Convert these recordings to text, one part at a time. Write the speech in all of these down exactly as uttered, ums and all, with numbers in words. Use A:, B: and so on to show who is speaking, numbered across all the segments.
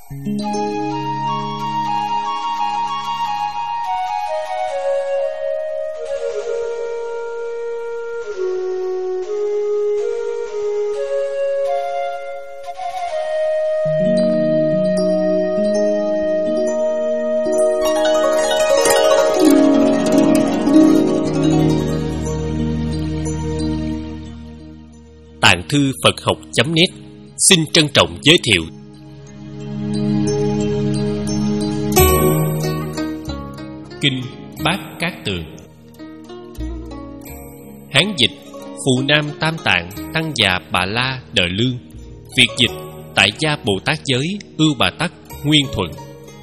A: Tạng thư Phật học chấm net xin trân trọng giới thiệu Kinh Bát Cát Tường. Hán dịch Phù Nam Tam Tạng Tăng Già Bà La Đời Lương. Việt dịch Tại Gia Bồ Tát Giới Ưu Bà Tắc Nguyên Thuận.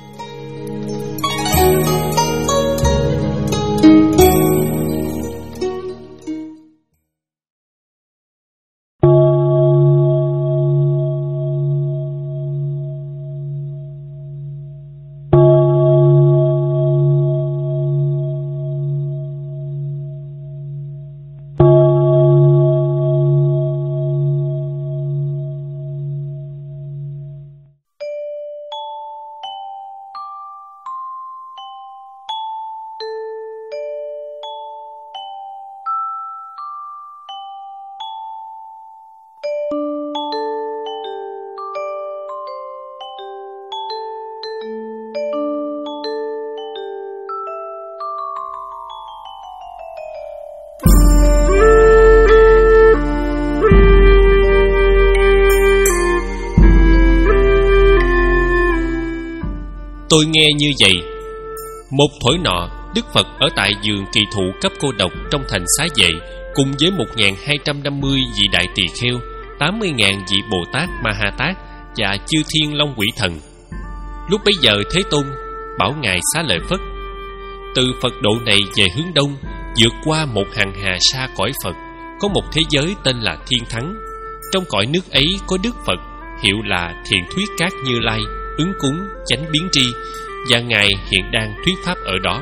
A: Tôi nghe như vậy. Một thổi nọ, Đức Phật ở tại giường kỳ thụ cấp cô độc trong thành Xá Vệ, cùng với một nghìn hai trăm năm mươi vị đại tỳ kheo, tám mươi nghìn vị Bồ Tát Ma Ha Tát và chư thiên long quỷ thần. Lúc bấy giờ Thế Tôn bảo ngài Xá Lợi Phất: từ Phật độ này về hướng đông, vượt qua một hàng hà sa cõi Phật, có một thế giới tên là Thiên Thắng. Trong cõi nước ấy có Đức Phật, hiệu là Thiện Thuyết Cát Như Lai, ứng cúng, chánh biến tri, và ngài hiện đang thuyết pháp ở đó.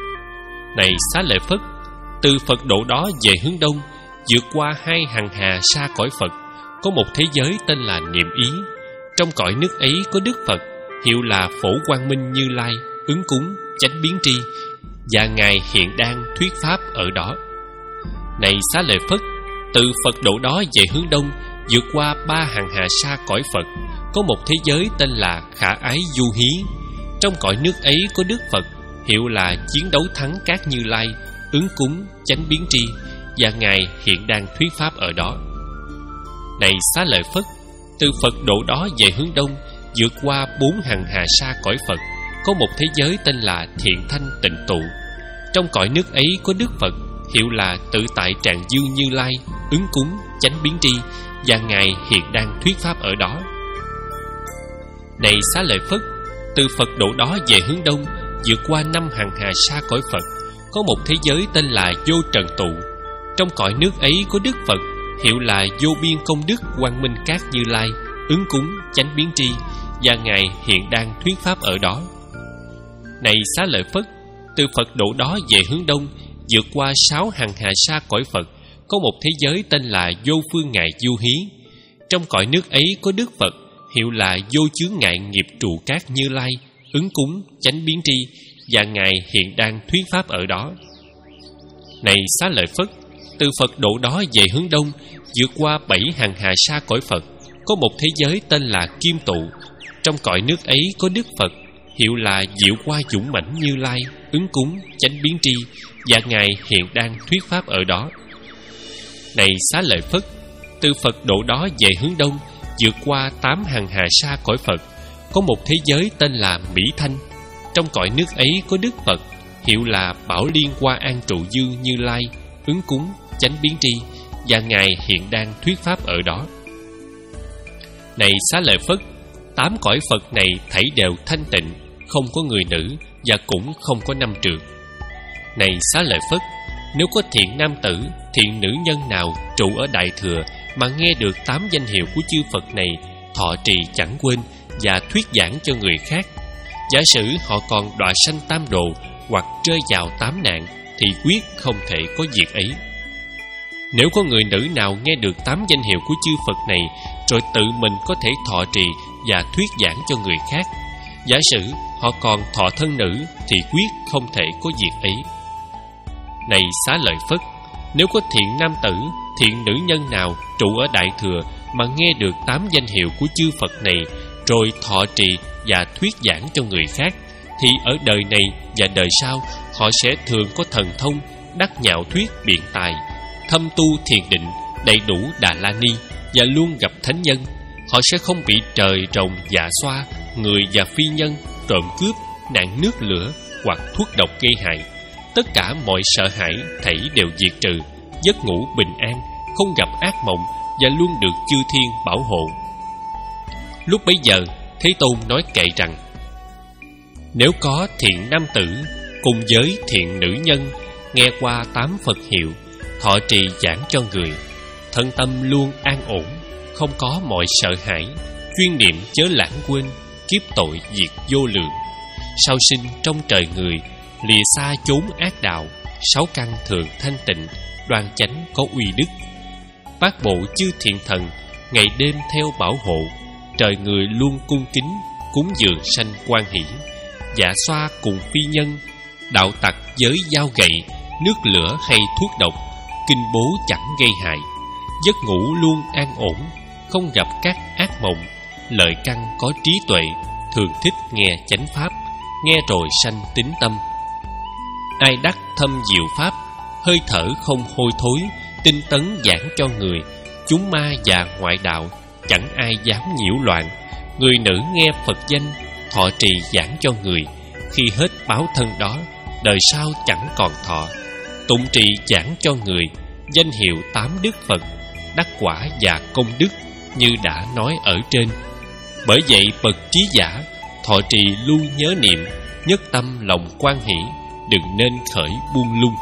A: Này Xá Lợi Phất, từ Phật độ đó về hướng đông, vượt qua hai hàng hà sa cõi Phật, có một thế giới tên là Niệm Ý. Trong cõi nước ấy có Đức Phật, hiệu là Phổ Quang Minh Như Lai, ứng cúng, chánh biến tri, và ngài hiện đang thuyết pháp ở đó. Này Xá Lợi Phất, từ Phật độ đó về hướng đông, vượt qua ba hàng hà sa cõi Phật, có một thế giới tên là Khả Ái Du Hí. Trong cõi nước ấy có Đức Phật, hiệu là Chiến Đấu Thắng Cát Như Lai, ứng cúng, chánh biến tri, và ngài hiện đang thuyết pháp ở đó. Này Xá Lợi Phất, từ Phật độ đó về hướng đông, vượt qua bốn hàng hà sa cõi Phật, có một thế giới tên là Thiện Thanh Tịnh Tụ. Trong cõi nước ấy có Đức Phật, hiệu là Tự Tại Tràng Dương Như Lai, ứng cúng, chánh biến tri, và ngài hiện đang thuyết pháp ở đó. Này Xá Lợi Phất, từ Phật độ đó về hướng đông, vượt qua năm hàng hà sa cõi Phật, có một thế giới tên là Vô Trần Tụ. Trong cõi nước ấy có Đức Phật, hiệu là Vô Biên Công Đức Quang Minh Cát Như Lai, ứng cúng, chánh biến tri, và ngài hiện đang thuyết pháp ở đó. Này Xá Lợi Phất, từ Phật độ đó về hướng đông, vượt qua sáu hàng hà sa cõi Phật, có một thế giới tên là Vô Phương Ngại Du Hí. Trong cõi nước ấy có Đức Phật, hiệu là Vô Chướng Ngại Nghiệp Trụ Cát Như Lai, ứng cúng, chánh biến tri, và ngài hiện đang thuyết pháp ở đó. Này Xá Lợi Phất, từ Phật độ đó về hướng đông, vượt qua bảy hàng hà sa cõi Phật, có một thế giới tên là Kim Tụ. Trong cõi nước ấy có Đức Phật, hiệu là Diệu Qua Dũng Mãnh Như Lai, ứng cúng, chánh biến tri, và ngài hiện đang thuyết pháp ở đó. Này Xá Lợi Phất, từ Phật độ đó về hướng đông, vượt qua tám hàng hà sa cõi Phật, có một thế giới tên là Mỹ Thanh. Trong cõi nước ấy có Đức Phật, hiệu là Bảo Liên Qua An Trụ Dương Như Lai, ứng cúng, chánh biến tri, và ngài hiện đang thuyết pháp ở đó. Này Xá Lợi Phất, tám cõi Phật này thảy đều thanh tịnh, không có người nữ, và cũng không có năm trượt. Này Xá Lợi Phất, nếu có thiện nam tử, thiện nữ nhân nào trụ ở Đại Thừa mà nghe được tám danh hiệu của chư Phật này, thọ trì chẳng quên và thuyết giảng cho người khác, giả sử họ còn đọa sanh tam độ hoặc rơi vào tám nạn, thì quyết không thể có việc ấy. Nếu có người nữ nào nghe được tám danh hiệu của chư Phật này, rồi tự mình có thể thọ trì và thuyết giảng cho người khác. Giả sử họ còn thọ thân nữ thì quyết không thể có việc ấy. Này Xá Lợi Phất, nếu có thiện nam tử, thiện nữ nhân nào trụ ở Đại Thừa mà nghe được tám danh hiệu của chư Phật này, rồi thọ trì và thuyết giảng cho người khác, thì ở đời này và đời sau họ sẽ thường có thần thông, đắc nhạo thuyết biện tài, thâm tu thiền định, đầy đủ Đà La Ni và luôn gặp thánh nhân. Họ sẽ không bị trời rồng dạ xoa, người và phi nhân, trộm cướp, nạn nước lửa hoặc thuốc độc gây hại. Tất cả mọi sợ hãi thảy đều diệt trừ, giấc ngủ bình an, không gặp ác mộng và luôn được chư thiên bảo hộ. Lúc bấy giờ, Thế Tôn nói kệ rằng: nếu có thiện nam tử cùng với thiện nữ nhân nghe qua tám Phật hiệu, thọ trì giảng cho người, thân tâm luôn an ổn, không có mọi sợ hãi, chuyên niệm chớ lãng quên, kiếp tội diệt vô lượng, sau sinh trong trời người, lìa xa chốn ác đạo, sáu căn thường thanh tịnh, đoan chánh có uy đức. Bát bộ chư thiện thần ngày đêm theo bảo hộ, trời người luôn cung kính, cúng dường sanh quan hỷ. Dạ xoa cùng phi nhân, đạo tặc với dao gậy, nước lửa hay thuốc độc, kinh bố chẳng gây hại. Giấc ngủ luôn an ổn, không gặp các ác mộng, lợi căn có trí tuệ, thường thích nghe chánh pháp, nghe rồi sanh tín tâm. Ai đắc thâm diệu pháp, hơi thở không hôi thối, tinh tấn giảng cho người, chúng ma và ngoại đạo chẳng ai dám nhiễu loạn. Người nữ nghe Phật danh, thọ trì giảng cho người, khi hết báo thân đó, đời sau chẳng còn thọ. Tụng trì giảng cho người, danh hiệu tám đức Phật, đắc quả và công đức như đã nói ở trên. Bởi vậy bậc trí giả, thọ trì luôn nhớ niệm, nhất tâm lòng quan hỷ, đừng nên khởi buông lung.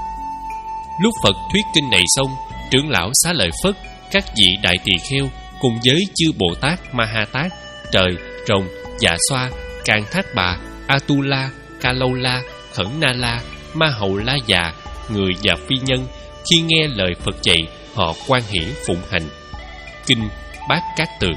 A: Lúc Phật thuyết kinh này xong, trưởng lão Xá Lợi Phất, các vị đại tỳ kheo cùng với chư Bồ Tát Ma Ha Tát, trời, rồng, dạ xoa, Càn Thác Bà, Atula, Ca Lâu La, Khẩn Na La, Ma Hầu La Già, người và phi nhân, khi nghe lời Phật dạy, họ quan hỷ phụng hành. Kinh Bát Cát Tường.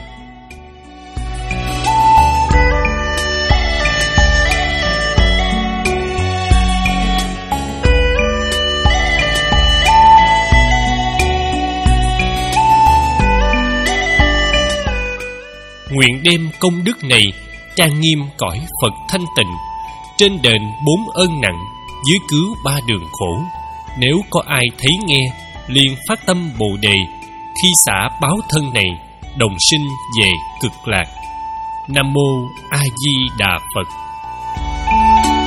A: Nguyện đem công đức này trang nghiêm cõi Phật thanh tịnh, trên đền bốn ơn nặng, dưới cứu ba đường khổ. Nếu có ai thấy nghe, liền phát tâm Bồ Đề, khi xả báo thân này, đồng sinh về cực lạc. Nam mô A Di Đà Phật.